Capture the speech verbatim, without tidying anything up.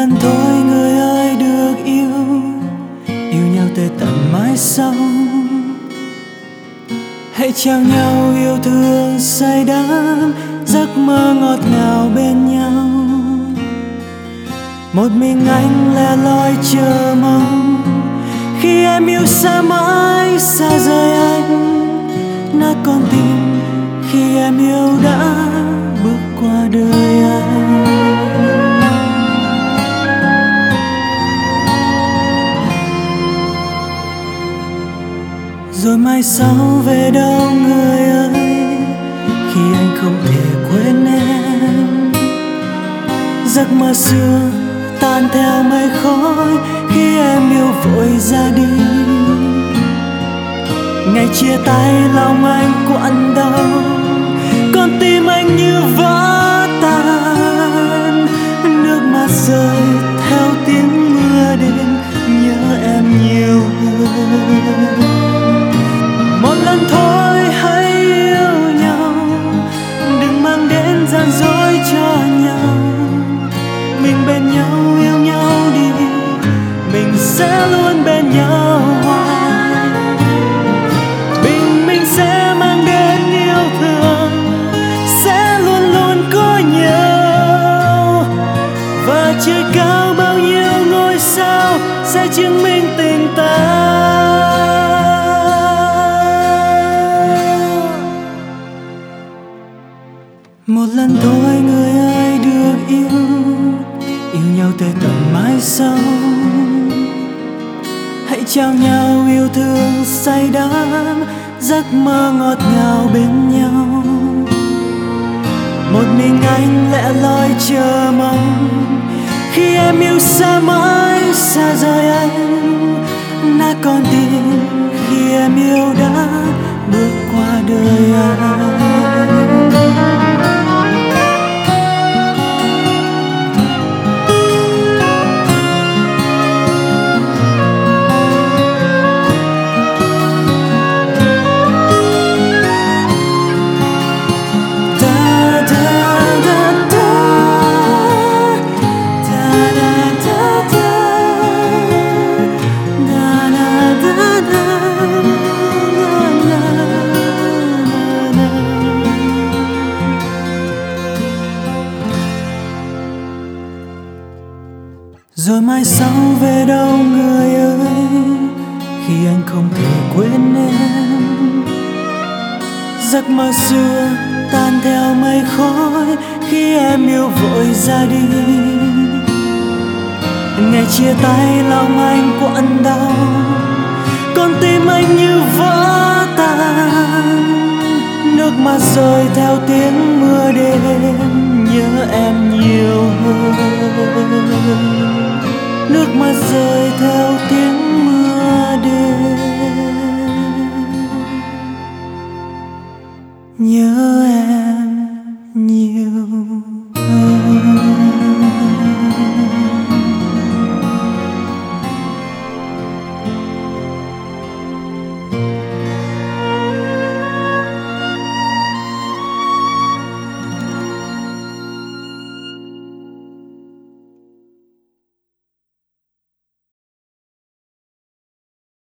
lần thôi người ơi được yêu, yêu nhau tới tận mãi sau. Hãy trao nhau yêu thương say đắm, giấc mơ ngọt ngào bên nhau. Một mình anh lẻ loi chờ mong, khi em yêu xa mãi xa rời anh. Nát con tim khi em yêu đã bước qua đời anh. Rồi mai sau về đâu người ơi, khi anh không thể quên em. Giấc mơ xưa tan theo mây khói khi em yêu vội ra đi. Ngày chia tay lòng anh quặn đau, con tim anh như vỡ tan. Nước mắt rơi theo tiếng mưa đêm, nhớ em nhiều hơn. Một lần thôi hãy yêu nhau, đừng mang đến gian dối cho nhau. Mình bên nhau yêu nhau đi, mình sẽ luôn bên nhau hoài. Bình minh sẽ mang đến yêu thương, sẽ luôn luôn có nhau. Và trời cao bao nhiêu ngôi sao sẽ chứng minh tình ta. Một lần thôi người ơi được yêu, yêu nhau tới tận mãi sau. Hãy trao nhau yêu thương say đắm, giấc mơ ngọt ngào bên nhau. Một mình anh lẻ loi chờ mong, khi em yêu xa mãi xa rời anh. Nát con tim khi em yêu đã bước qua đời anh. Rồi mai sau về đâu người ơi, khi anh không thể quên em. Giấc mơ xưa tan theo mây khói khi em yêu vội ra đi. Ngày chia tay lòng anh quặn đau, con tim anh như vỡ tan. Nước mắt rơi theo tiếng mưa đêm, nhớ em nhiều hơn. Nước mắt rơi theo tiếng mưa đêm.